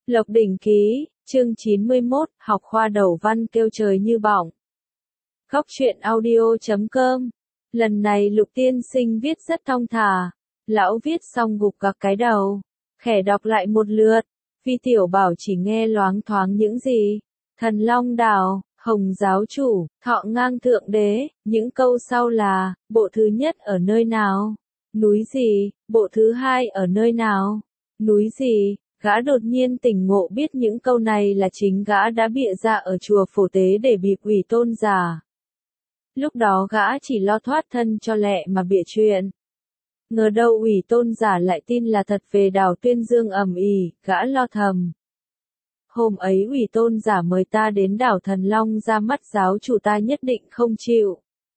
Lộc Đỉnh Ký, chương 91, học khoa đầu văn kêu trời như bỏng. Góc truyện audio.com. Lần này Lục tiên sinh viết rất thong thả. Lão viết xong gục gặc cái đầu. Khẽ đọc lại một lượt. Vi Tiểu Bảo chỉ nghe loáng thoáng những gì. Thần Long Đảo, Hồng Giáo Chủ, Thọ Ngang Thượng Đế. Những câu sau là, bộ thứ nhất ở nơi nào? Núi gì? Bộ thứ hai ở nơi nào? Núi gì? Gã đột nhiên tỉnh ngộ biết những câu này là chính gã đã bịa ra ở chùa Phổ Tế để bịp ủy tôn giả. Lúc đó gã chỉ lo thoát thân cho lẹ mà bịa chuyện. Ngờ đâu ủy tôn giả lại tin là thật về đảo Tuyên Dương ầm ĩ, gã lo thầm. Hôm ấy ủy tôn giả mời ta đến đảo Thần Long ra mắt giáo chủ ta nhất định không chịu.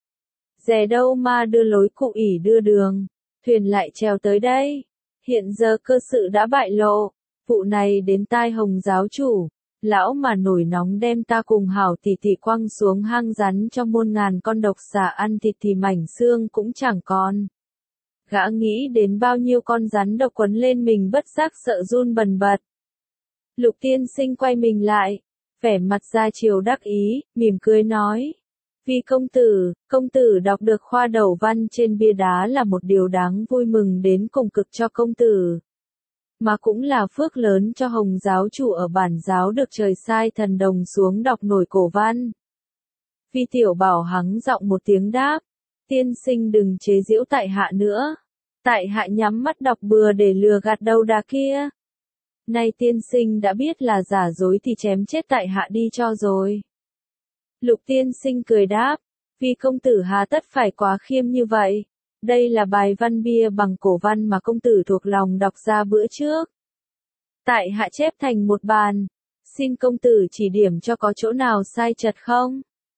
Dè đâu mà đưa lối cụ ỷ đưa đường, thuyền lại trèo tới đây. Hiện giờ cơ sự đã bại lộ. Vụ này đến tai Hồng giáo chủ, lão mà nổi nóng đem ta cùng hảo tỷ tỷ quăng xuống hang rắn cho muôn ngàn con độc xà ăn thịt thì mảnh xương cũng chẳng còn. Gã nghĩ đến bao nhiêu con rắn độc quấn lên mình bất giác sợ run bần bật. Lục tiên sinh quay mình lại, vẻ mặt ra chiều đắc ý, mỉm cười nói. Vì công tử đọc được khoa đầu văn trên bia đá là một điều đáng vui mừng đến cùng cực cho công tử. Mà cũng là phước lớn cho Hồng giáo chủ ở bản giáo được trời sai thần đồng xuống đọc nổi cổ văn. Vi Tiểu Bảo hắng giọng một tiếng đáp, tiên sinh đừng chế giễu tại hạ nữa. Tại hạ nhắm mắt đọc bừa để lừa gạt đầu đà kia. Nay tiên sinh đã biết là giả dối thì chém chết tại hạ đi cho rồi. Lục tiên sinh cười đáp, vì công tử hà tất phải quá khiêm như vậy. Đây là bài văn bia bằng cổ văn mà công tử thuộc lòng đọc ra bữa trước. Tại hạ chép thành một bàn. Xin công tử chỉ điểm cho có chỗ nào sai chật không?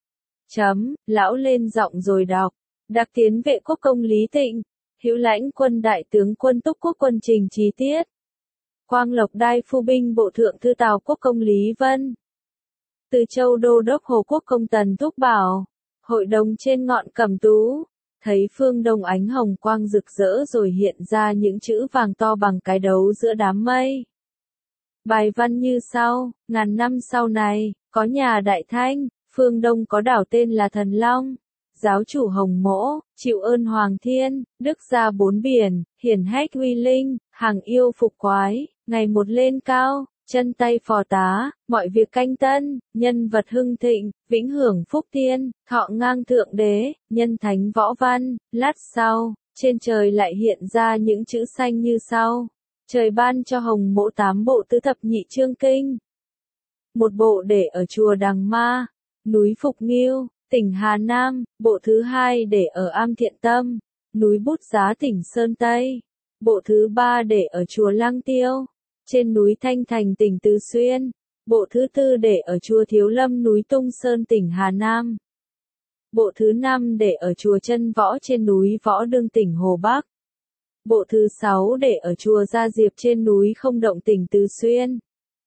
Lão lên giọng rồi đọc. Đặc tiến vệ quốc công Lý Tịnh. Hữu lãnh quân đại tướng quân Túc Quốc quân trình chi tiết. Quang Lộc đai phu binh bộ thượng thư Tào quốc công Lý Vân. Từ Châu đô đốc Hồ quốc công Tần Thúc Bảo. Hội đồng trên ngọn Cẩm Tú. Thấy phương đông ánh hồng quang rực rỡ rồi hiện ra những chữ vàng to bằng cái đấu giữa đám mây. Bài văn như sau, ngàn năm sau này, có nhà Đại Thanh, phương đông có đảo tên là Thần Long. Giáo chủ Hồng Mỗ, chịu ơn Hoàng Thiên, đức gia bốn biển, hiển hách uy linh, hàng yêu phục quái, ngày một lên cao. Chân tay phò tá, mọi việc canh tân, nhân vật hưng thịnh, vĩnh hưởng phúc thiên, thọ ngang thượng đế, nhân thánh võ văn. Lát sau, trên trời lại hiện ra những chữ xanh như sau. Trời ban cho Hồng Mỗ 8 bộ tứ thập nhị chương kinh. Một bộ để ở chùa Đằng Ma, núi Phục Nghiêu, tỉnh Hà Nam. Bộ thứ hai để ở Am Thiện Tâm, núi Bút Giá tỉnh Sơn Tây. Bộ thứ ba để ở chùa Lăng Tiêu, trên núi Thanh Thành tỉnh Từ Xuyên. Bộ thứ tư để ở chùa Thiếu Lâm núi Tung Sơn tỉnh Hà Nam. Bộ thứ năm để ở chùa Chân Võ trên núi Võ Đương tỉnh Hồ Bắc. Bộ thứ sáu để ở chùa Gia Diệp trên núi Không Động tỉnh Từ Xuyên.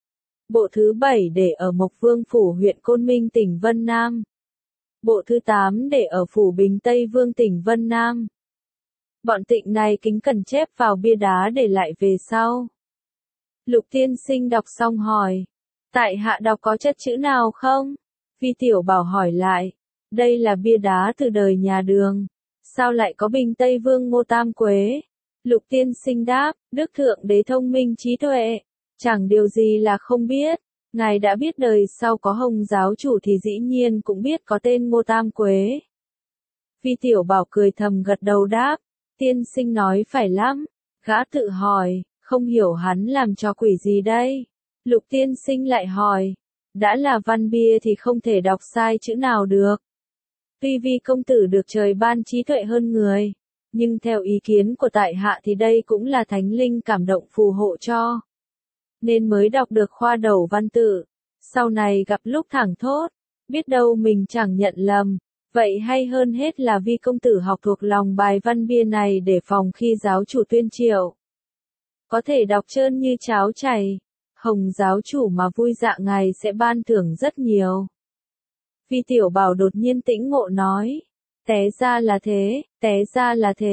Bộ thứ bảy để ở Mộc Vương Phủ huyện Côn Minh tỉnh Vân Nam. Bộ thứ 8 để ở Phủ Bình Tây Vương tỉnh Vân Nam. Bọn Tịnh này kính cẩn chép vào bia đá để lại về sau. Lục tiên sinh đọc xong hỏi, tại hạ đọc có chất chữ nào không? Vi Tiểu Bảo hỏi lại, đây là bia đá từ đời nhà Đường, sao lại có Bình Tây Vương Ngô Tam Quế? Lục tiên sinh đáp, Đức Thượng Đế thông minh trí tuệ, chẳng điều gì là không biết. Ngài đã biết đời sau có Hồng giáo chủ thì dĩ nhiên cũng biết có tên Ngô Tam Quế. Vi Tiểu Bảo cười thầm gật đầu đáp, tiên sinh nói phải lắm. Gã tự hỏi, không hiểu hắn làm trò quỷ gì đây? Lục tiên sinh lại hỏi, đã là văn bia thì không thể đọc sai chữ nào được. Tuy vì công tử được trời ban trí tuệ hơn người, nhưng theo ý kiến của tại hạ thì đây cũng là thánh linh cảm động phù hộ cho. Nên mới đọc được khoa đầu văn tự. Sau này gặp lúc thẳng thốt, biết đâu mình chẳng nhận lầm. Vậy hay hơn hết là vì công tử học thuộc lòng bài văn bia này để phòng khi giáo chủ tuyên triệu. Có thể đọc trơn như cháo chảy. Hồng giáo chủ mà vui dạ ngài sẽ ban thưởng rất nhiều. Vi Tiểu Bảo đột nhiên tĩnh ngộ nói. Té ra là thế,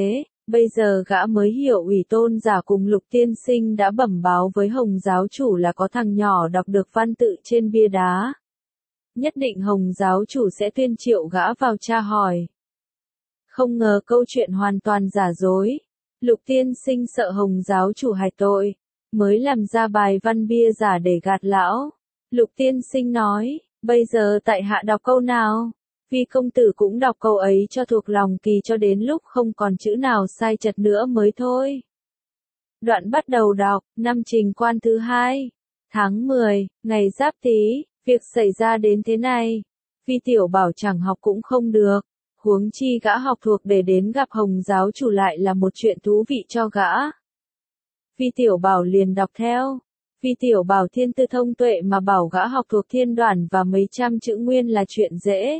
Bây giờ gã mới hiểu ủy tôn giả cùng Lục tiên sinh đã bẩm báo với Hồng giáo chủ là có thằng nhỏ đọc được văn tự trên bia đá. Nhất định Hồng giáo chủ sẽ tuyên triệu gã vào tra hỏi. Không ngờ câu chuyện hoàn toàn giả dối. Lục tiên sinh sợ Hồng giáo chủ hạch tội, mới làm ra bài văn bia giả để gạt lão. Lục tiên sinh nói, bây giờ tại hạ đọc câu nào? Vi công tử cũng đọc câu ấy cho thuộc lòng kỳ cho đến lúc không còn chữ nào sai chật nữa mới thôi. Đoạn bắt đầu đọc, năm Trình Quan thứ 2, tháng 10, ngày Giáp Tý, việc xảy ra đến thế này. Vi tiểu bảo chẳng học cũng không được, huống chi gã học thuộc để đến gặp Hồng giáo chủ lại là một chuyện thú vị cho gã. Vi tiểu bảo liền đọc theo. Vi tiểu bảo thiên tư thông tuệ mà bảo gã học thuộc thiên đoản và mấy trăm chữ nguyên là chuyện dễ.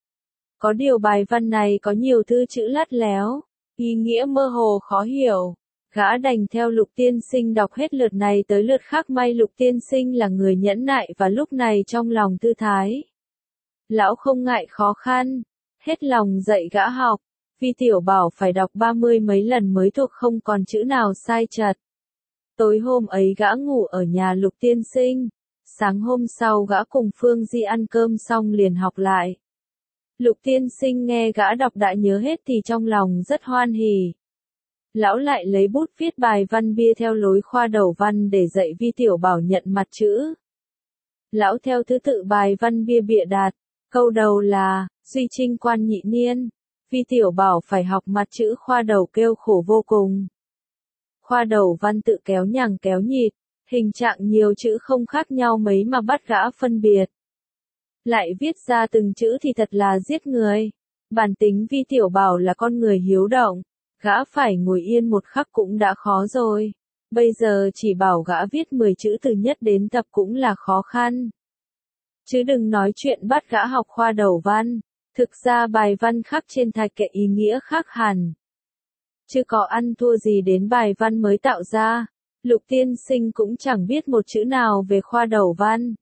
Có điều bài văn này có nhiều thư chữ lắt léo, ý nghĩa mơ hồ khó hiểu. Gã đành theo Lục tiên sinh đọc hết lượt này tới lượt khác, may Lục tiên sinh là người nhẫn nại và lúc này trong lòng thư thái. Lão không ngại khó khăn, hết lòng dạy gã học. Vi tiểu bảo phải đọc 30 mấy lần mới thuộc không còn chữ nào sai chật. Tối hôm ấy gã ngủ ở nhà Lục tiên sinh. Sáng hôm sau gã cùng Phương Di ăn cơm xong liền học lại. Lục tiên sinh nghe gã đọc đã nhớ hết thì trong lòng rất hoan hỉ. Lão lại lấy bút viết bài văn bia theo lối khoa đầu văn để dạy Vi tiểu bảo nhận mặt chữ. Lão theo thứ tự bài văn bia bịa đặt. Câu đầu là, Duy Trinh Quan nhị niên. Vi tiểu bảo phải học mặt chữ khoa đầu kêu khổ vô cùng. Khoa đầu văn tự kéo nhằng kéo nhịt, hình trạng nhiều chữ không khác nhau mấy mà bắt gã phân biệt. Lại viết ra từng chữ thì thật là giết người. Bản tính Vi tiểu bảo là con người hiếu động, gã phải ngồi yên một khắc cũng đã khó rồi. Bây giờ chỉ bảo gã viết 10 chữ từ nhất đến tập cũng là khó khăn. Chứ đừng nói chuyện bắt gã học khoa đầu văn. Thực ra bài văn khắc trên thạch kệ ý nghĩa khác hẳn. Chứ có ăn thua gì đến bài văn mới tạo ra. Lục tiên sinh cũng chẳng biết một chữ nào về khoa đầu văn.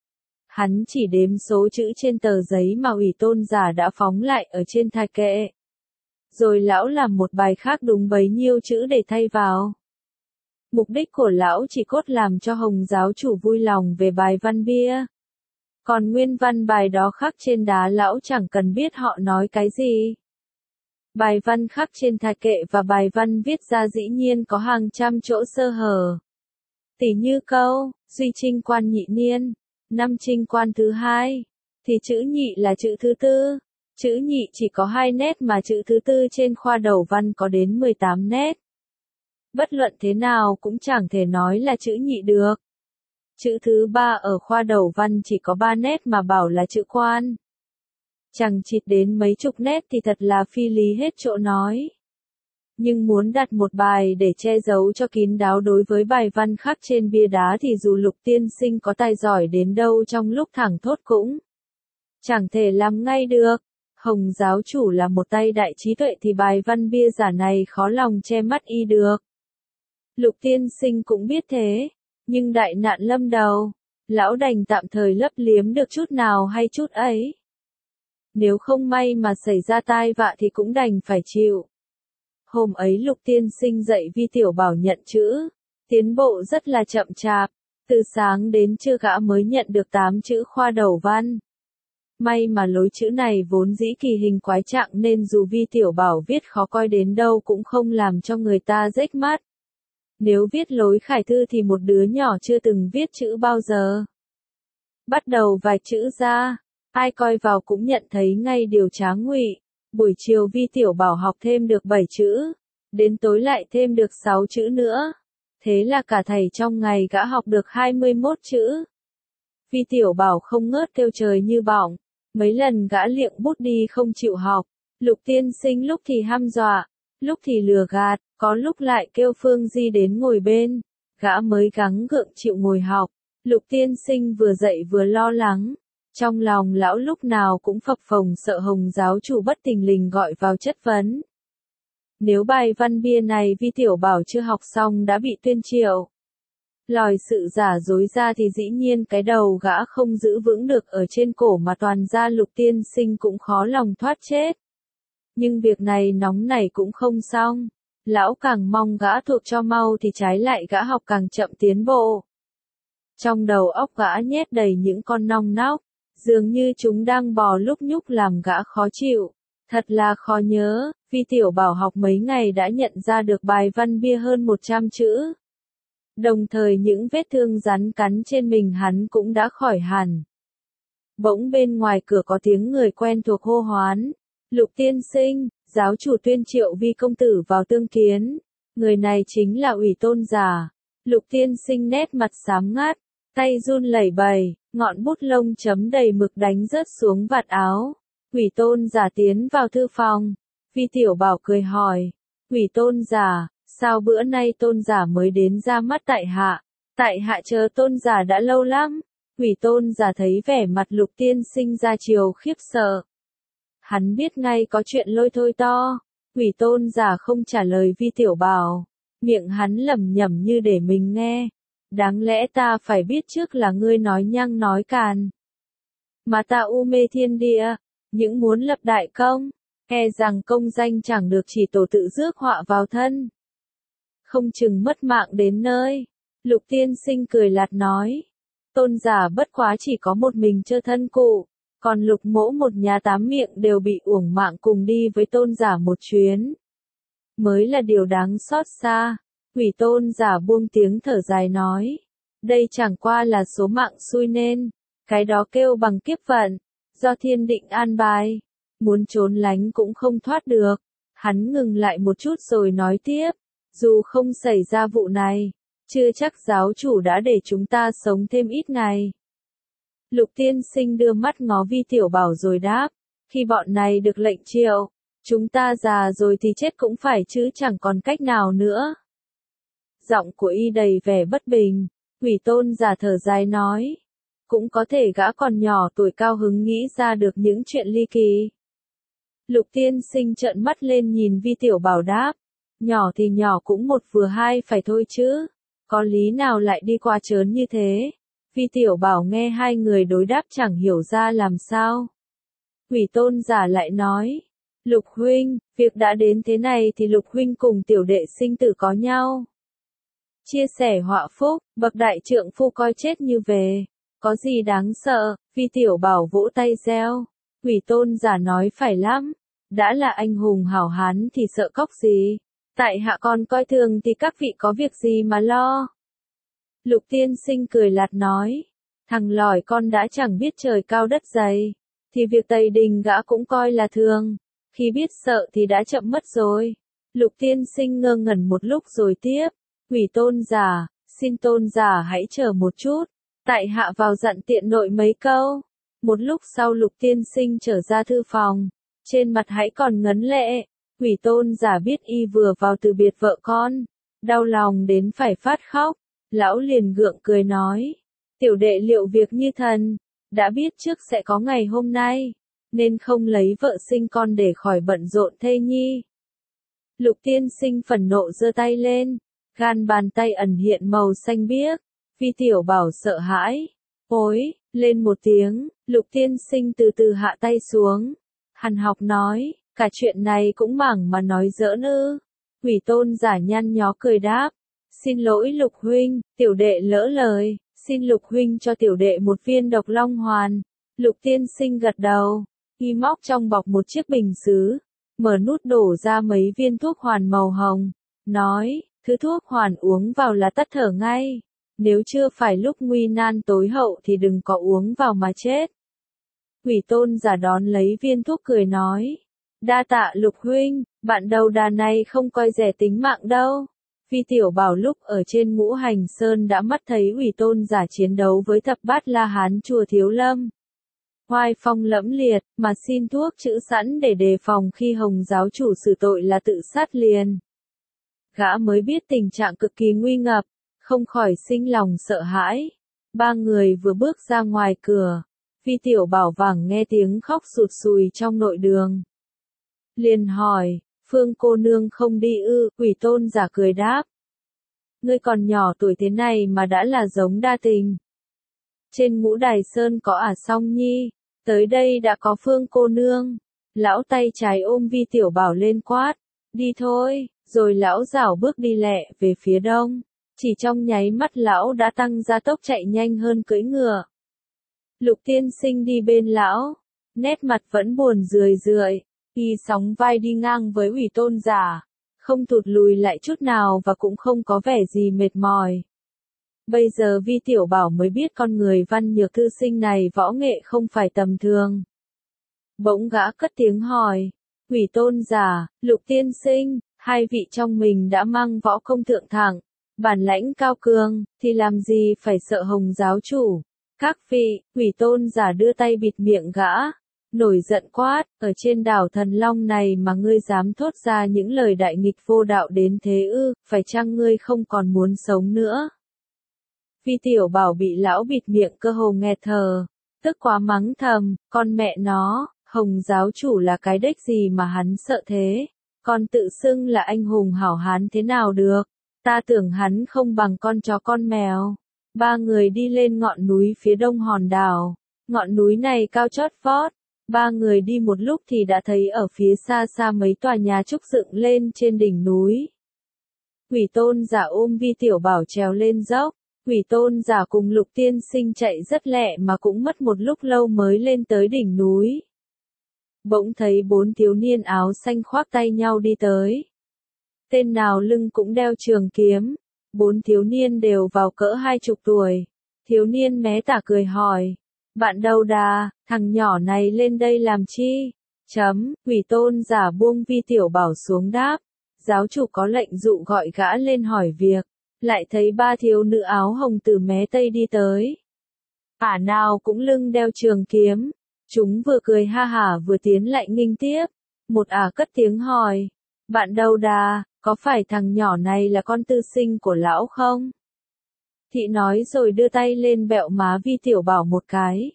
Hắn chỉ đếm số chữ trên tờ giấy mà ủy tôn giả đã phóng lại ở trên thạch kệ. Rồi lão làm một bài khác đúng bấy nhiêu chữ để thay vào. Mục đích của lão chỉ cốt làm cho Hồng giáo chủ vui lòng về bài văn bia. Còn nguyên văn bài đó khắc trên đá lão chẳng cần biết họ nói cái gì. Bài văn khắc trên thạch kệ và bài văn viết ra dĩ nhiên có hàng trăm chỗ sơ hở. Tỉ như câu, Duy Trinh Quan nhị niên, năm Trinh Quan thứ 2, thì chữ nhị là chữ thứ tư. Chữ nhị chỉ có 2 nét mà chữ thứ tư trên khoa đầu văn có đến 18 nét. Bất luận thế nào cũng chẳng thể nói là chữ nhị được. Chữ thứ 3 ở khoa đầu văn chỉ có 3 nét mà bảo là chữ quan. Chẳng chịt đến mấy chục nét thì thật là phi lý hết chỗ nói. Nhưng muốn đặt một bài để che giấu cho kín đáo đối với bài văn khắc trên bia đá thì dù Lục tiên sinh có tài giỏi đến đâu trong lúc thẳng thốt cũng chẳng thể làm ngay được. Hồng giáo chủ là một tay đại trí tuệ thì bài văn bia giả này khó lòng che mắt y được. Lục tiên sinh cũng biết thế, nhưng đại nạn lâm đầu, lão đành tạm thời lấp liếm được chút nào hay chút ấy. Nếu không may mà xảy ra tai vạ thì cũng đành phải chịu. Hôm ấy Lục tiên sinh dạy Vi tiểu bảo nhận chữ, tiến bộ rất là chậm chạp, từ sáng đến trưa gã mới nhận được 8 chữ khoa đầu văn. May mà lối chữ này vốn dĩ kỳ hình quái trạng nên dù Vi tiểu bảo viết khó coi đến đâu cũng không làm cho người ta rếch mắt. Nếu viết lối khải thư thì một đứa nhỏ chưa từng viết chữ bao giờ. Bắt đầu vài chữ ra, ai coi vào cũng nhận thấy ngay điều trá ngụy. Buổi chiều Vi tiểu bảo học thêm được 7 chữ, đến tối lại thêm được 6 chữ nữa. Thế là cả thảy trong ngày gã học được 21 chữ. Vi tiểu bảo không ngớt kêu trời như bỏng, mấy lần gã liệng bút đi không chịu học. Lục tiên sinh lúc thì hăm dọa, lúc thì lừa gạt, có lúc lại kêu Phương Di đến ngồi bên, gã mới gắng gượng chịu ngồi học. Lục tiên sinh vừa dạy vừa lo lắng, trong lòng lão lúc nào cũng phập phồng sợ Hồng giáo chủ bất thình lình gọi vào chất vấn. Nếu bài văn bia này Vi tiểu bảo chưa học xong đã bị tuyên triệu, lòi sự giả dối ra thì dĩ nhiên cái đầu gã không giữ vững được ở trên cổ mà toàn ra Lục tiên sinh cũng khó lòng thoát chết. Nhưng việc này nóng nảy cũng không xong. Lão càng mong gã thuộc cho mau thì trái lại gã học càng chậm tiến bộ. Trong đầu óc gã nhét đầy những con nong nóc, dường như chúng đang bò lúc nhúc làm gã khó chịu. Thật là khó nhớ, Vi Tiểu Bảo học mấy ngày đã nhận ra được bài văn bia hơn 100 chữ. Đồng thời những vết thương rắn cắn trên mình hắn cũng đã khỏi hẳn. Bỗng bên ngoài cửa có tiếng người quen thuộc hô hoán. Lục tiên sinh, giáo chủ tuyên triệu Vi công tử vào tương kiến. Người này chính là Ủy Tôn Giả. Lục tiên sinh nét mặt xám ngắt, tay run lẩy bẩy, ngọn bút lông chấm đầy mực đánh rớt xuống vạt áo. Ủy Tôn Giả tiến vào thư phòng. Vi Tiểu Bảo cười hỏi. Ủy Tôn Giả, sao bữa nay Tôn Giả mới đến ra mắt tại hạ? Tại hạ chờ Tôn Giả đã lâu lắm. Ủy Tôn Giả thấy vẻ mặt Lục tiên sinh ra chiều khiếp sợ. Hắn biết ngay có chuyện lôi thôi to. Ủy Tôn Giả không trả lời Vi Tiểu Bảo. Miệng hắn lẩm nhẩm như để mình nghe. Đáng lẽ ta phải biết trước là ngươi nói nhăng nói càn. Mà ta u mê thiên địa, những muốn lập đại công, e rằng công danh chẳng được chỉ tổ tự rước họa vào thân. Không chừng mất mạng đến nơi. Lục tiên sinh cười lạt nói. Tôn Giả bất quá chỉ có một mình chơ thân cụ, còn Lục mỗ một nhà 8 miệng đều bị uổng mạng cùng đi với Tôn Giả một chuyến. Mới là điều đáng xót xa. Ủy Tôn Giả buông tiếng thở dài nói. Đây chẳng qua là số mạng xui nên. Cái đó kêu bằng kiếp vận. Do thiên định an bài. Muốn trốn lánh cũng không thoát được. Hắn ngừng lại một chút rồi nói tiếp. Dù không xảy ra vụ này, chưa chắc giáo chủ đã để chúng ta sống thêm ít ngày. Lục tiên sinh đưa mắt ngó Vi Tiểu Bảo rồi đáp. Khi bọn này được lệnh triệu, chúng ta già rồi thì chết cũng phải chứ chẳng còn cách nào nữa. Giọng của y đầy vẻ bất bình. Ủy Tôn Giả thở dài nói. Cũng có thể gã còn nhỏ tuổi cao hứng nghĩ ra được những chuyện ly kỳ. Lục tiên sinh trợn mắt lên nhìn Vi Tiểu Bảo đáp. Nhỏ thì nhỏ cũng một vừa hai phải thôi chứ. Có lý nào lại đi qua trớn như thế? Vi Tiểu Bảo nghe hai người đối đáp chẳng hiểu ra làm sao. Ủy Tôn Giả lại nói. Lục huynh, việc đã đến thế này thì Lục huynh cùng tiểu đệ sinh tử có nhau. Chia sẻ họa phúc, bậc đại trượng phu coi chết như về. Có gì đáng sợ? Vi Tiểu Bảo vỗ tay reo. Ủy Tôn Giả nói phải lắm. Đã là anh hùng hảo hán thì sợ cóc gì? Tại hạ còn coi thường thì các vị có việc gì mà lo? Lục tiên sinh cười lạt nói. Thằng lỏi con đã chẳng biết trời cao đất dày. Thì việc tày đình gã cũng coi là thường. Khi biết sợ thì đã chậm mất rồi. Lục tiên sinh ngơ ngẩn một lúc rồi tiếp. Ủy Tôn Giả, xin Tôn Giả hãy chờ một chút. Tại hạ vào dặn tiện nội mấy câu. Một lúc sau Lục tiên sinh trở ra thư phòng. Trên mặt hãy còn ngấn lệ. Ủy Tôn Giả biết y vừa vào từ biệt vợ con. Đau lòng đến phải phát khóc. Lão liền gượng cười nói. Tiểu đệ liệu việc như thần. Đã biết trước sẽ có ngày hôm nay. Nên không lấy vợ sinh con để khỏi bận rộn thê nhi. Lục tiên sinh phẫn nộ giơ tay lên. Gan bàn tay ẩn hiện màu xanh biếc. Vi Tiểu Bảo sợ hãi. Ôi, lên một tiếng. Lục tiên sinh từ từ hạ tay xuống. Hằn học nói. Cả chuyện này cũng mảng mà nói giỡn ư? Ủy Tôn Giả nhăn nhó cười đáp. Xin lỗi Lục huynh, tiểu đệ lỡ lời. Xin Lục huynh cho tiểu đệ một viên độc long hoàn. Lục tiên sinh gật đầu. Y móc trong bọc một chiếc bình sứ. Mở nút đổ ra mấy viên thuốc hoàn màu hồng. Nói, thứ thuốc hoàn uống vào là tắt thở ngay. Nếu chưa phải lúc nguy nan tối hậu thì đừng có uống vào mà chết. Ủy Tôn Giả đón lấy viên thuốc cười nói. Đa tạ Lục huynh, bạn đầu đà này không coi rẻ tính mạng đâu. Vi Tiểu Bảo lúc ở trên Ngũ Hành Sơn đã mắt thấy Ủy Tôn Giả chiến đấu với thập bát La Hán chùa Thiếu Lâm. Hoài phong lẫm liệt, mà xin thuốc chữ sẵn để đề phòng khi Hồng giáo chủ xử tội là tự sát liền. Gã mới biết tình trạng cực kỳ nguy ngập, không khỏi sinh lòng sợ hãi. Ba người vừa bước ra ngoài cửa. Vi Tiểu Bảo vẳng nghe tiếng khóc sụt sùi trong nội đường. Liền hỏi, Phương cô nương không đi ư? Ủy Tôn Giả cười đáp. Ngươi còn nhỏ tuổi thế này mà đã là giống đa tình. Trên Ngũ Đài Sơn có Song Nhi, tới đây đã có Phương cô nương. Lão tay trái ôm Vi Tiểu Bảo lên quát. đi thôi, rồi lão rảo bước đi lẹ về phía đông. Chỉ trong nháy mắt lão đã tăng gia tốc chạy nhanh hơn cưỡi ngựa. Lục tiên sinh đi bên lão, nét mặt vẫn buồn rười rượi, y sóng vai đi ngang với Ủy Tôn giả, không thụt lùi lại chút nào và cũng không có vẻ gì mệt mỏi. Bây giờ Vi Tiểu Bảo mới biết con người Văn Nhược thư sinh này võ nghệ không phải tầm thường. Bỗng gã cất tiếng hỏi, Ủy Tôn giả, Lục tiên sinh, hai vị trong mình đã mang võ công thượng thẳng, bản lãnh cao cường, thì làm gì phải sợ Hồng giáo chủ. Các vị, Ủy Tôn giả đưa tay bịt miệng gã, nổi giận quát, ở trên đảo Thần Long này mà ngươi dám thốt ra những lời đại nghịch vô đạo đến thế ư, phải chăng ngươi không còn muốn sống nữa? Vi Tiểu Bảo bị lão bịt miệng cơ hồ nghẹt thở, tức quá mắng thầm, con mẹ nó, Hồng giáo chủ là cái đếch gì mà hắn sợ thế, còn tự xưng là anh hùng hảo hán thế nào được, ta tưởng hắn không bằng con chó con mèo. Ba người đi lên ngọn núi phía đông hòn đảo, ngọn núi này cao chót vót, ba người đi một lúc thì đã thấy ở phía xa xa mấy tòa nhà trúc dựng lên trên đỉnh núi. Quỷ Tôn giả ôm Vi Tiểu Bảo trèo lên dốc, Quỷ Tôn giả cùng Lục tiên sinh chạy rất lẹ mà cũng mất một lúc lâu mới lên tới đỉnh núi. Bỗng thấy bốn thiếu niên áo xanh khoác tay nhau đi tới. Tên nào lưng cũng đeo trường kiếm. Bốn thiếu niên đều vào cỡ 20 tuổi. Thiếu niên mé tả cười hỏi. Bạn đâu đà, thằng nhỏ này lên đây làm chi? Quỷ Tôn giả buông Vi Tiểu Bảo xuống đáp. Giáo chủ có lệnh dụ gọi gã lên hỏi việc. Lại thấy ba thiếu nữ áo hồng từ mé tây đi tới. Ả nào cũng lưng đeo trường kiếm. Chúng vừa cười ha hả vừa tiến lại nghênh tiếp. Một ả cất tiếng hỏi. Bạn đâu đà, có phải thằng nhỏ này là con tư sinh của lão không? Thị nói rồi đưa tay lên bẹo má Vi Tiểu Bảo một cái.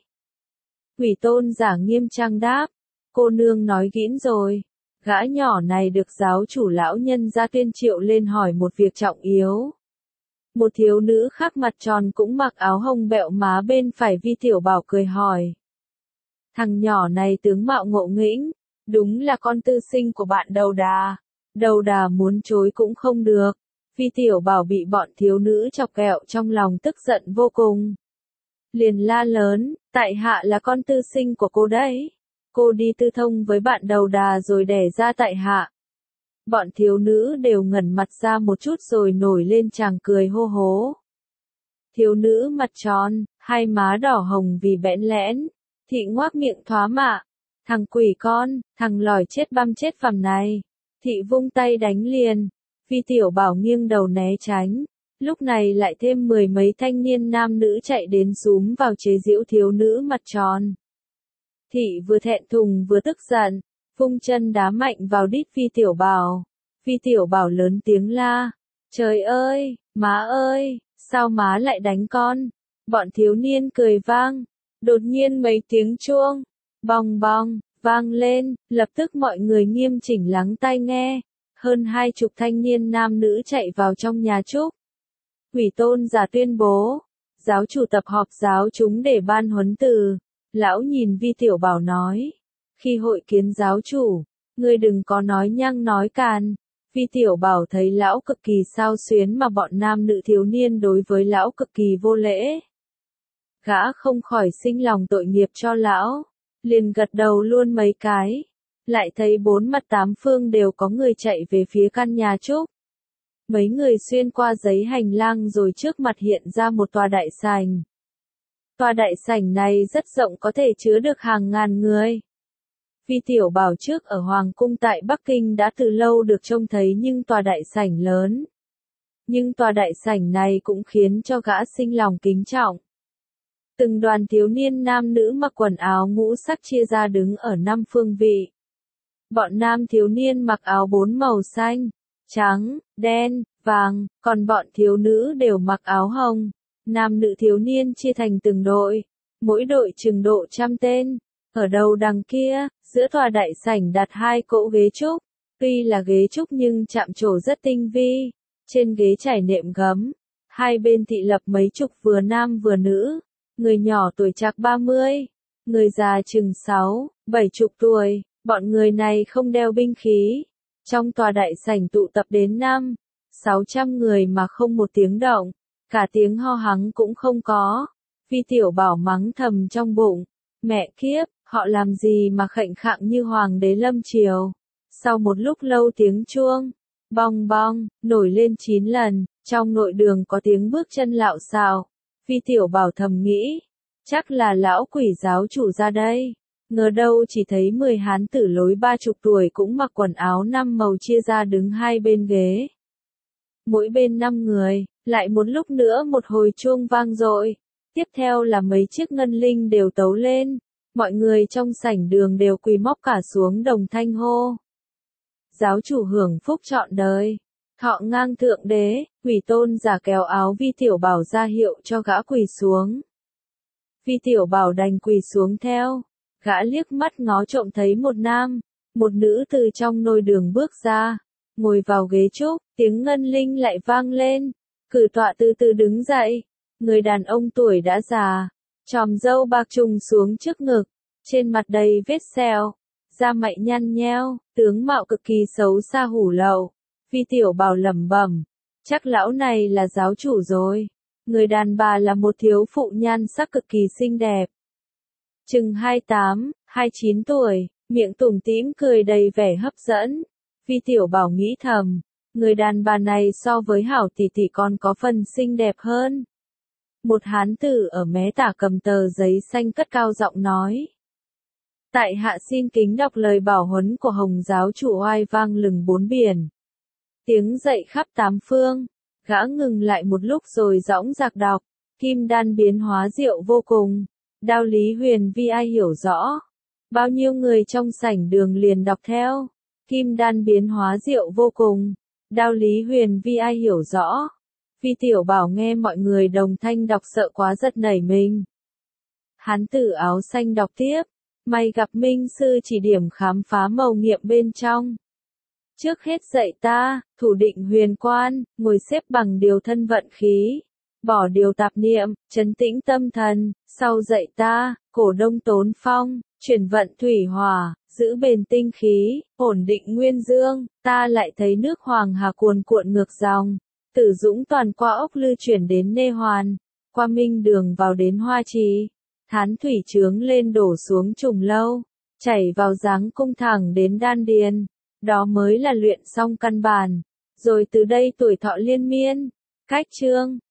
Quỷ Tôn giả nghiêm trang đáp. Cô nương nói gĩn rồi. Gã nhỏ này được giáo chủ lão nhân ra tuyên triệu lên hỏi một việc trọng yếu. Một thiếu nữ khác mặt tròn cũng mặc áo hồng bẹo má bên phải Vi Tiểu Bảo cười hỏi. Thằng nhỏ này tướng mạo ngộ nghĩnh, đúng là con tư sinh của bạn Đầu Đà. Đầu Đà muốn chối cũng không được. Vi Tiểu Bảo bị bọn thiếu nữ chọc ghẹo trong lòng tức giận vô cùng. Liền la lớn, tại hạ là con tư sinh của cô đấy. Cô đi tư thông với bạn Đầu Đà rồi đẻ ra tại hạ. Bọn thiếu nữ đều ngẩn mặt ra một chút rồi nổi lên chàng cười hô hố. Thiếu nữ mặt tròn, hai má đỏ hồng vì bẽn lẽn. Thị ngoác miệng thoá mạ. Thằng quỷ con, thằng lòi chết băm chết vằm này. Thị vung tay đánh liền. Vi Tiểu Bảo nghiêng đầu né tránh. Lúc này lại thêm 10 mấy thanh niên nam nữ chạy đến xúm vào chế giễu thiếu nữ mặt tròn. Thị vừa thẹn thùng vừa tức giận, vung chân đá mạnh vào đít Vi Tiểu Bảo. Vi Tiểu Bảo lớn tiếng la. Trời ơi, má ơi, sao má lại đánh con? Bọn thiếu niên cười vang. Đột nhiên mấy tiếng chuông, bong bong, vang lên, lập tức mọi người nghiêm chỉnh lắng tai nghe. Hơn 20 thanh niên nam nữ chạy vào trong nhà trúc. Quỷ Tôn giả tuyên bố, giáo chủ tập họp giáo chúng để ban huấn từ. Lão nhìn Vi Tiểu Bảo nói, khi hội kiến giáo chủ, ngươi đừng có nói nhăng nói càn. Vi Tiểu Bảo thấy lão cực kỳ xao xuyến mà bọn nam nữ thiếu niên đối với lão cực kỳ vô lễ. Gã không khỏi sinh lòng tội nghiệp cho lão, liền gật đầu luôn mấy cái. Lại thấy bốn mặt tám phương đều có người chạy về phía căn nhà trúc. Mấy người xuyên qua giấy hành lang rồi trước mặt hiện ra một tòa đại sảnh. Tòa đại sảnh này rất rộng có thể chứa được hàng ngàn người. Vi Tiểu Bảo trước ở Hoàng cung tại Bắc Kinh đã từ lâu được trông thấy nhưng tòa đại sảnh lớn. Nhưng tòa đại sảnh này cũng khiến cho gã sinh lòng kính trọng. Từng đoàn thiếu niên nam nữ mặc quần áo ngũ sắc chia ra đứng ở 5 phương vị. Bọn nam thiếu niên mặc áo 4 màu xanh, trắng, đen, vàng, còn bọn thiếu nữ đều mặc áo hồng. Nam nữ thiếu niên chia thành từng đội, mỗi đội chừng độ 100 tên. Ở đầu đằng kia, giữa tòa đại sảnh đặt 2 cỗ ghế trúc. Tuy là ghế trúc nhưng chạm trổ rất tinh vi. Trên ghế trải nệm gấm. Hai bên thị lập mấy chục vừa nam vừa nữ. Người nhỏ tuổi trạc 30. Người già chừng 6, 70 tuổi. Bọn người này không đeo binh khí. Trong tòa đại sảnh tụ tập đến 600 người mà không một tiếng động, cả tiếng ho hắng cũng không có. Vi Tiểu Bảo mắng thầm trong bụng, mẹ kiếp, họ làm gì mà khệnh khạng như hoàng đế lâm triều. Sau một lúc lâu tiếng chuông, bong bong, nổi lên 9 lần, trong nội đường có tiếng bước chân lạo xạo. Vi Tiểu Bảo thầm nghĩ, chắc là lão quỷ giáo chủ ra đây. Ngờ đâu chỉ thấy 10 hán tử lối 30 tuổi cũng mặc quần áo 5 màu chia ra đứng hai bên ghế. Mỗi bên 5 người, lại một lúc nữa một hồi chuông vang dội. Tiếp theo là mấy chiếc ngân linh đều tấu lên. Mọi người trong sảnh đường đều quỳ móc cả xuống đồng thanh hô. Giáo chủ hưởng phúc trọn đời. Thọ ngang thượng đế, quỷ tôn giả kéo áo Vi Tiểu Bảo ra hiệu cho gã quỳ xuống. Vi Tiểu Bảo đành quỳ xuống theo. Gã liếc mắt ngó trộm thấy một nam, một nữ từ trong nôi đường bước ra, ngồi vào ghế trúc, tiếng ngân linh lại vang lên, cử tọa từ từ đứng dậy, người đàn ông tuổi đã già, chòm râu bạc trùng xuống trước ngực, trên mặt đầy vết sẹo, da mậy nhăn nheo, tướng mạo cực kỳ xấu xa hủ lậu. Vi Tiểu Bảo lẩm bẩm, chắc lão này là giáo chủ rồi. Người đàn bà là một thiếu phụ nhan sắc cực kỳ xinh đẹp. Chừng 28, 29 tuổi, miệng tủm tỉm cười đầy vẻ hấp dẫn. Vi Tiểu Bảo nghĩ thầm, người đàn bà này so với hảo tỷ tỷ còn có phần xinh đẹp hơn. Một hán tử ở mé tả cầm tờ giấy xanh cất cao giọng nói. Tại hạ xin kính đọc lời bảo huấn của Hồng giáo chủ oai vang lừng bốn biển. Tiếng dậy khắp tám phương, gã ngừng lại một lúc rồi dõng dạc đọc, kim đan biến hóa diệu vô cùng. Đạo lý huyền vi ai hiểu rõ. Bao nhiêu người trong sảnh đường liền đọc theo. Kim đan biến hóa diệu vô cùng. Đạo lý huyền vi ai hiểu rõ. Vi Tiểu Bảo nghe mọi người đồng thanh đọc sợ quá giật nảy mình. Hán tử áo xanh đọc tiếp. May gặp minh sư chỉ điểm khám phá mầu nhiệm bên trong. Trước hết dạy ta, thủ định huyền quan, ngồi xếp bằng điều thân vận khí. Bỏ điều tạp niệm, trấn tĩnh tâm thần, sau dạy ta, cổ đông tốn phong, chuyển vận thủy hỏa, giữ bền tinh khí, ổn định nguyên dương, ta lại thấy nước Hoàng Hà cuồn cuộn ngược dòng, Tử Dũng toàn qua ốc lư chuyển đến Nê Hoàn, qua Minh Đường vào đến Hoa Trì, Thán thủy trướng lên đổ xuống Trùng Lâu, chảy vào Giáng cung thẳng đến Đan Điền, đó mới là luyện xong căn bản, rồi từ đây tuổi thọ liên miên, cách chương